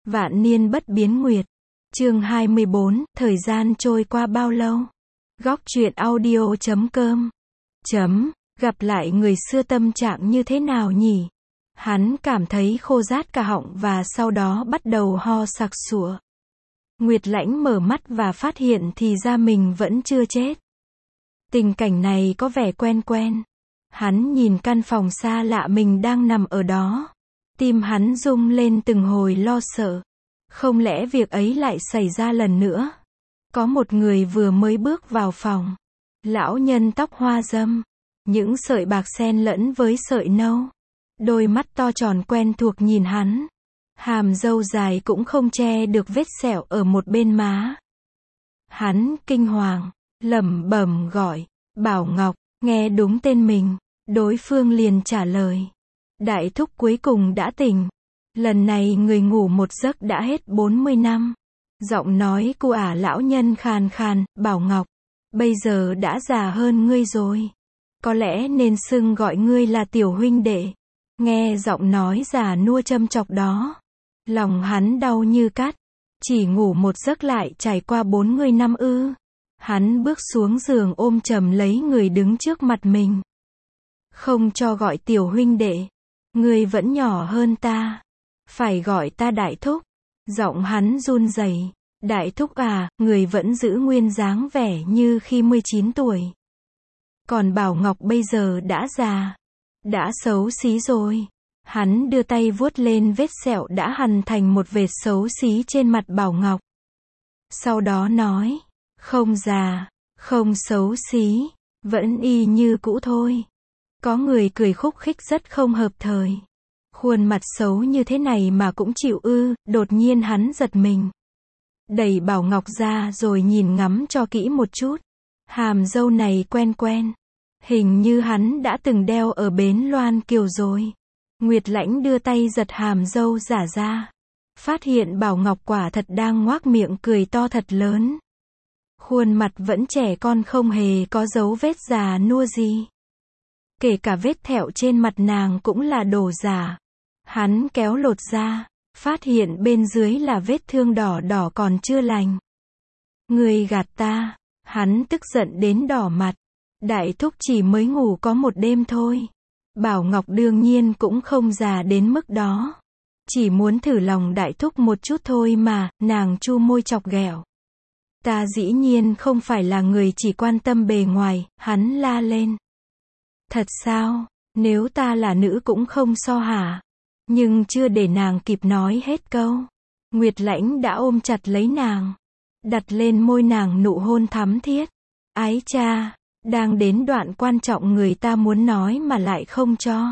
Vạn niên bất biến nguyệt. Chương 24, thời gian trôi qua bao lâu? Góc truyện audio.com. Gặp lại người xưa tâm trạng như thế nào nhỉ? Hắn cảm thấy khô rát cả họng và sau đó bắt đầu ho sặc sụa. Nguyệt Lãnh mở mắt và phát hiện thì ra mình vẫn chưa chết. Tình cảnh này có vẻ quen quen. Hắn nhìn căn phòng xa lạ mình đang nằm ở đó. Tim hắn rung lên từng hồi lo sợ. Không lẽ việc ấy lại xảy ra lần nữa? Có một người vừa mới bước vào phòng. Lão nhân tóc hoa râm. Những sợi bạc xen lẫn với sợi nâu. Đôi mắt to tròn quen thuộc nhìn hắn. Hàm râu dài cũng không che được vết sẹo ở một bên má. Hắn kinh hoàng, lẩm bẩm gọi, Bảo Ngọc, nghe đúng tên mình. Đối phương liền trả lời. Đại thúc cuối cùng đã tỉnh. Lần này người ngủ một giấc đã hết 40 năm. Giọng nói của lão nhân khàn khàn, Bảo Ngọc, bây giờ đã già hơn ngươi rồi. Có lẽ nên xưng gọi ngươi là tiểu huynh đệ. Nghe giọng nói già nua châm chọc đó. Lòng hắn đau như cắt. Chỉ ngủ một giấc lại trải qua 40 năm ư. Hắn bước xuống giường ôm chầm lấy người đứng trước mặt mình. Không cho gọi tiểu huynh đệ. Ngươi vẫn nhỏ hơn ta. Phải gọi ta đại thúc. Giọng hắn run rẩy. Đại thúc à, người vẫn giữ nguyên dáng vẻ như khi 19 tuổi. Còn Bảo Ngọc bây giờ đã già. Đã xấu xí rồi. Hắn đưa tay vuốt lên vết sẹo đã hằn thành một vệt xấu xí trên mặt Bảo Ngọc. Sau đó nói, không già, không xấu xí, vẫn y như cũ thôi. Có người cười khúc khích rất không hợp thời. Khuôn mặt xấu như thế này mà cũng chịu ư? Đột nhiên hắn giật mình. Đẩy Bảo Ngọc ra rồi nhìn ngắm cho kỹ một chút. Hàm râu này quen quen. Hình như hắn đã từng đeo ở bến Loan Kiều rồi. Nguyệt Lãnh đưa tay giật hàm râu giả ra. Phát hiện Bảo Ngọc quả thật đang ngoác miệng cười to thật lớn. Khuôn mặt vẫn trẻ con không hề có dấu vết già nua gì. Kể cả vết thẹo trên mặt nàng cũng là đồ giả. Hắn kéo lột ra, phát hiện bên dưới là vết thương đỏ đỏ còn chưa lành. Ngươi gạt ta, hắn tức giận đến đỏ mặt. Đại thúc chỉ mới ngủ có một đêm thôi. Bảo Ngọc đương nhiên cũng không già đến mức đó. Chỉ muốn thử lòng đại thúc một chút thôi mà, nàng chu môi chọc ghẹo. Ta dĩ nhiên không phải là người chỉ quan tâm bề ngoài, hắn la lên. Thật sao, nếu ta là nữ cũng không so hả? Nhưng chưa để nàng kịp nói hết câu. Nguyệt Lãnh đã ôm chặt lấy nàng. Đặt lên môi nàng nụ hôn thắm thiết. Ái cha, đang đến đoạn quan trọng người ta muốn nói mà lại không cho.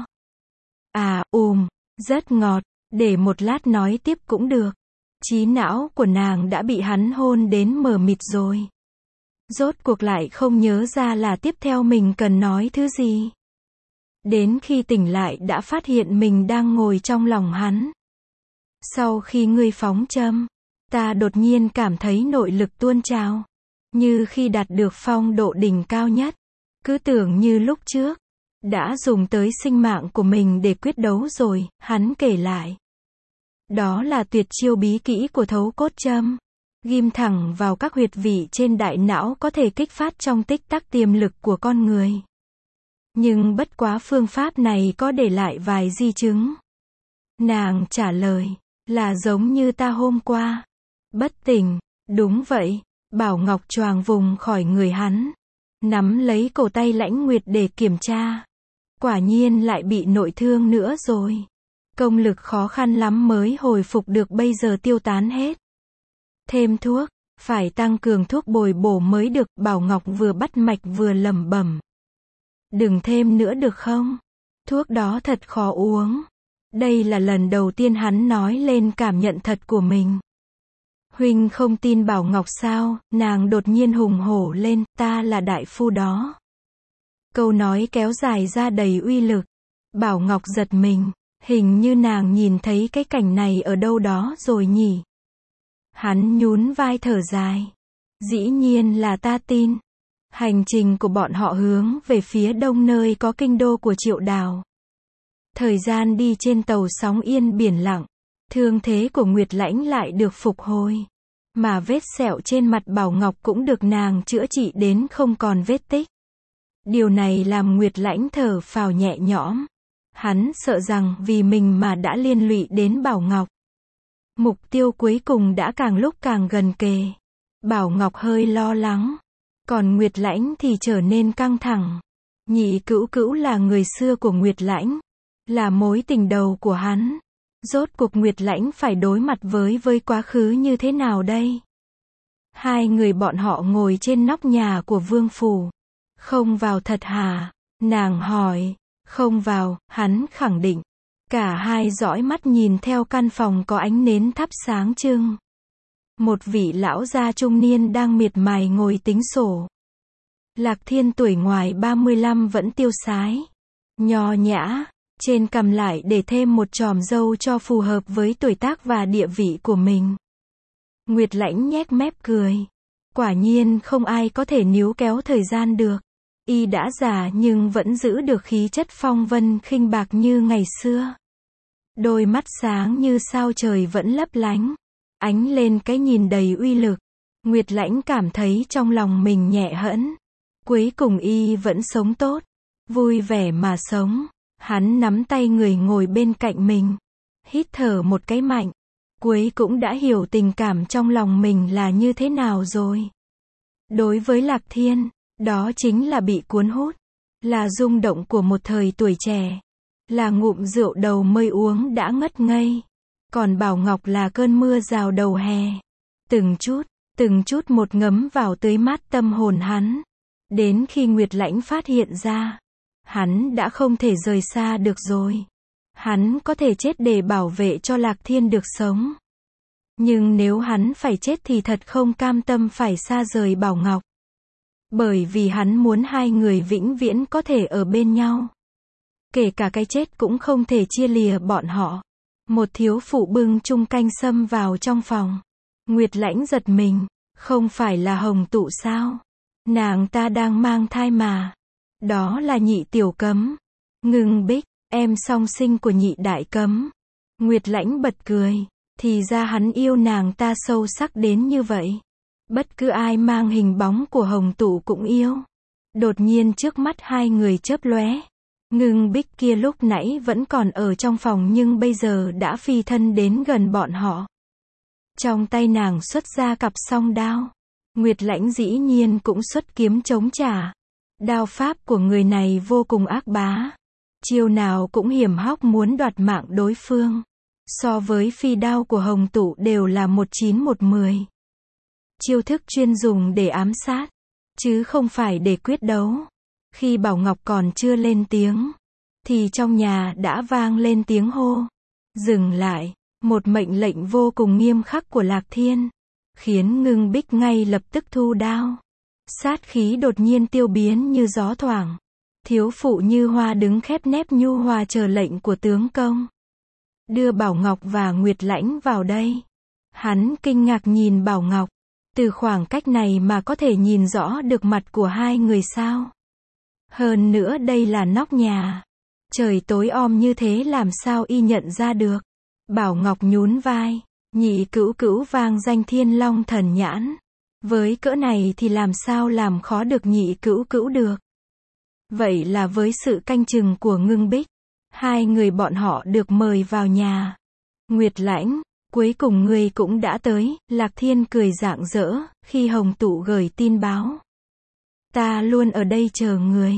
Rất ngọt, để một lát nói tiếp cũng được. Trí não của nàng đã bị hắn hôn đến mờ mịt rồi. Rốt cuộc lại không nhớ ra là tiếp theo mình cần nói thứ gì. Đến khi tỉnh lại đã phát hiện mình đang ngồi trong lòng hắn. Sau khi ngươi phóng châm, ta đột nhiên cảm thấy nội lực tuôn trào. Như khi đạt được phong độ đỉnh cao nhất. Cứ tưởng như lúc trước, đã dùng tới sinh mạng của mình để quyết đấu rồi, hắn kể lại. Đó là tuyệt chiêu bí kỹ của thấu cốt châm. Ghim thẳng vào các huyệt vị trên đại não có thể kích phát trong tích tắc tiềm lực của con người. Nhưng bất quá phương pháp này có để lại vài di chứng. Nàng trả lời, là giống như ta hôm qua. Bất tỉnh, đúng vậy. Bảo Ngọc choàng vùng khỏi người hắn. Nắm lấy cổ tay Lãnh Nguyệt để kiểm tra. Quả nhiên lại bị nội thương nữa rồi. Công lực khó khăn lắm mới hồi phục được bây giờ tiêu tán hết. Thêm thuốc, phải tăng cường thuốc bồi bổ mới được. Bảo Ngọc vừa bắt mạch vừa lẩm bẩm. Đừng thêm nữa được không? Thuốc đó thật khó uống. Đây là lần đầu tiên hắn nói lên cảm nhận thật của mình. Huynh không tin Bảo Ngọc sao? Nàng đột nhiên hùng hổ lên, ta là đại phu đó. Câu nói kéo dài ra đầy uy lực. Bảo Ngọc giật mình, hình như nàng nhìn thấy cái cảnh này ở đâu đó rồi nhỉ. Hắn nhún vai thở dài. Dĩ nhiên là ta tin. Hành trình của bọn họ hướng về phía đông nơi có kinh đô của Triệu Đào. Thời gian đi trên tàu sóng yên biển lặng. Thương thế của Nguyệt Lãnh lại được phục hồi. Mà vết sẹo trên mặt Bảo Ngọc cũng được nàng chữa trị đến không còn vết tích. Điều này làm Nguyệt Lãnh thở phào nhẹ nhõm. Hắn sợ rằng vì mình mà đã liên lụy đến Bảo Ngọc. Mục tiêu cuối cùng đã càng lúc càng gần kề. Bảo Ngọc hơi lo lắng. Còn Nguyệt Lãnh thì trở nên căng thẳng. Nhị Cữu Cữu là người xưa của Nguyệt Lãnh. Là mối tình đầu của hắn. Rốt cuộc Nguyệt Lãnh phải đối mặt với quá khứ như thế nào đây? Hai người bọn họ ngồi trên nóc nhà của vương phủ. Không vào thật hả? Nàng hỏi. Không vào, hắn khẳng định. Cả hai dõi mắt nhìn theo căn phòng có ánh nến thắp sáng trưng. Một vị lão gia trung niên đang miệt mài ngồi tính sổ. Lạc Thiên tuổi ngoài 35 vẫn tiêu sái. Nho nhã. Trên cằm lại để thêm một chòm râu cho phù hợp với tuổi tác và địa vị của mình. Nguyệt Lãnh nhếch mép cười. Quả nhiên không ai có thể níu kéo thời gian được. Y đã già nhưng vẫn giữ được khí chất phong vân khinh bạc như ngày xưa. Đôi mắt sáng như sao trời vẫn lấp lánh. Ánh lên cái nhìn đầy uy lực. Nguyệt Lãnh cảm thấy trong lòng mình nhẹ hẫng. Cuối cùng Y vẫn sống tốt. Vui vẻ mà sống. Hắn nắm tay người ngồi bên cạnh mình. Hít thở một cái mạnh. Cuối cũng đã hiểu tình cảm trong lòng mình là như thế nào rồi. Đối với Lạc Thiên, đó chính là bị cuốn hút. Là rung động của một thời tuổi trẻ. Là ngụm rượu đầu mây uống đã ngất ngây. Còn Bảo Ngọc là cơn mưa rào đầu hè. Từng chút một ngấm vào tưới mát tâm hồn hắn. Đến khi Nguyệt Lãnh phát hiện ra. Hắn đã không thể rời xa được rồi. Hắn có thể chết để bảo vệ cho Lạc Thiên được sống. Nhưng nếu hắn phải chết thì thật không cam tâm phải xa rời Bảo Ngọc. Bởi vì hắn muốn hai người vĩnh viễn có thể ở bên nhau. Kể cả cái chết cũng không thể chia lìa bọn họ. Một thiếu phụ bưng chung canh sâm vào trong phòng. Nguyệt Lãnh giật mình. Không phải là Hồng Tụ sao? Nàng ta đang mang thai mà. Đó là Nhị Tiểu Cấm. Ngưng Bích, em song sinh của Nhị Đại Cấm. Nguyệt Lãnh bật cười. Thì ra hắn yêu nàng ta sâu sắc đến như vậy. Bất cứ ai mang hình bóng của Hồng Tụ cũng yêu. Đột nhiên trước mắt hai người chớp lóe. Ngưng Bích kia lúc nãy vẫn còn ở trong phòng nhưng bây giờ đã phi thân đến gần bọn họ. Trong tay nàng xuất ra cặp song đao. Nguyệt Lãnh dĩ nhiên cũng xuất kiếm chống trả. Đao pháp của người này vô cùng ác bá. Chiêu nào cũng hiểm hóc muốn đoạt mạng đối phương. So với phi đao của Hồng Tụ đều là 1-9-1-10. Chiêu thức chuyên dùng để ám sát. Chứ không phải để quyết đấu. Khi Bảo Ngọc còn chưa lên tiếng. Thì trong nhà đã vang lên tiếng hô. Dừng lại. Một mệnh lệnh vô cùng nghiêm khắc của Lạc Thiên. Khiến Ngưng Bích ngay lập tức thu đao. Sát khí đột nhiên tiêu biến như gió thoảng. Thiếu phụ Như Hoa đứng khép nép nhu hòa chờ lệnh của tướng công. Đưa Bảo Ngọc và Nguyệt Lãnh vào đây. Hắn kinh ngạc nhìn Bảo Ngọc. Từ khoảng cách này mà có thể nhìn rõ được mặt của hai người sao? Hơn nữa đây là nóc nhà. Trời tối om như thế làm sao y nhận ra được? Bảo Ngọc nhún vai. Nhị Cữu Cữu vang danh Thiên Long Thần Nhãn. Với cỡ này thì làm sao làm khó được Nhị Cữu Cữu được? Vậy là với sự canh chừng của Ngưng Bích, hai người bọn họ được mời vào nhà. Nguyệt Lãnh, cuối cùng ngươi cũng đã tới. Lạc Thiên cười rạng rỡ khi Hồng Tụ gửi tin báo. Ta luôn ở đây chờ người.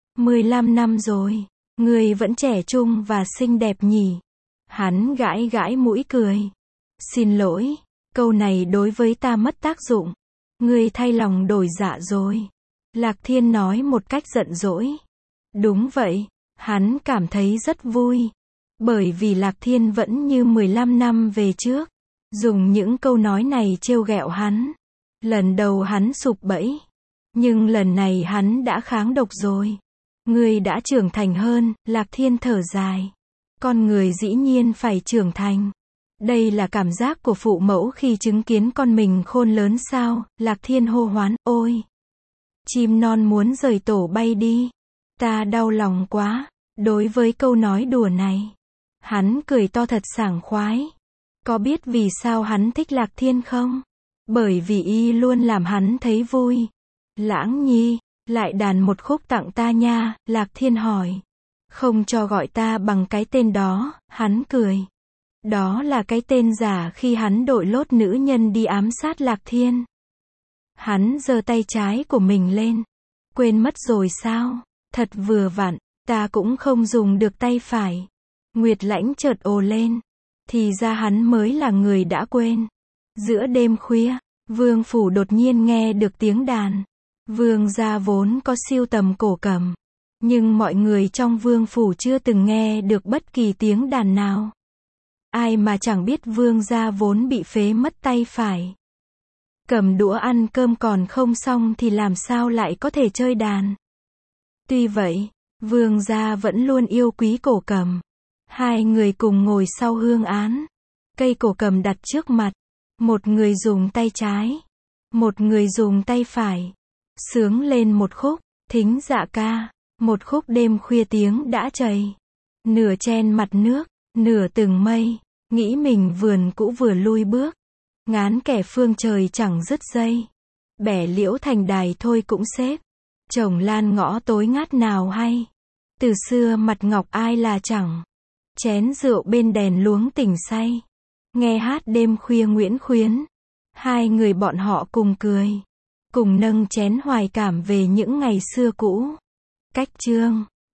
15 năm rồi, ngươi vẫn trẻ trung và xinh đẹp nhỉ? Hắn gãi gãi mũi cười. Xin lỗi, câu này đối với ta mất tác dụng. Ngươi thay lòng đổi dạ rồi. Lạc Thiên nói một cách giận dỗi. Đúng vậy, hắn cảm thấy rất vui. Bởi vì Lạc Thiên vẫn như 15 năm về trước. Dùng những câu nói này trêu ghẹo hắn. Lần đầu hắn sụp bẫy. Nhưng lần này hắn đã kháng độc rồi. Ngươi đã trưởng thành hơn. Lạc Thiên thở dài. Con người dĩ nhiên phải trưởng thành. Đây là cảm giác của phụ mẫu khi chứng kiến con mình khôn lớn sao? Lạc Thiên hô hoán, ôi! Chim non muốn rời tổ bay đi. Ta đau lòng quá. Đối với câu nói đùa này, hắn cười to thật sảng khoái. Có biết vì sao hắn thích Lạc Thiên không? Bởi vì y luôn làm hắn thấy vui. Lãng Nhi, lại đàn một khúc tặng ta nha, Lạc Thiên hỏi. Không cho gọi ta bằng cái tên đó, hắn cười. Đó là cái tên giả khi hắn đội lốt nữ nhân đi ám sát Lạc Thiên. Hắn giơ tay trái của mình lên. Quên mất rồi sao? Thật vừa vặn, ta cũng không dùng được tay phải. Nguyệt Lãnh chợt ồ lên. Thì ra hắn mới là người đã quên. Giữa đêm khuya, Vương phủ đột nhiên nghe được tiếng đàn. Vương gia vốn có sưu tầm cổ cầm, nhưng mọi người trong vương phủ chưa từng nghe được bất kỳ tiếng đàn nào. Ai mà chẳng biết vương gia vốn bị phế mất tay phải. Cầm đũa ăn cơm còn không xong thì làm sao lại có thể chơi đàn. Tuy vậy, vương gia vẫn luôn yêu quý cổ cầm. Hai người cùng ngồi sau hương án. Cây cổ cầm đặt trước mặt. Một người dùng tay trái, một người dùng tay phải. Sướng lên một khúc, thính dạ ca. Một khúc đêm khuya tiếng đã chảy. Nửa chen mặt nước, nửa từng mây. Nghĩ mình vườn cũ vừa lui bước. Ngán kẻ phương trời chẳng dứt dây. Bẻ liễu thành đài thôi cũng xếp. Trồng lan ngõ tối ngát nào hay. Từ xưa mặt ngọc ai là chẳng. Chén rượu bên đèn luống tỉnh say. Nghe hát đêm khuya Nguyễn Khuyến. Hai người bọn họ cùng cười. Cùng nâng chén hoài cảm về những ngày xưa cũ. Cách chương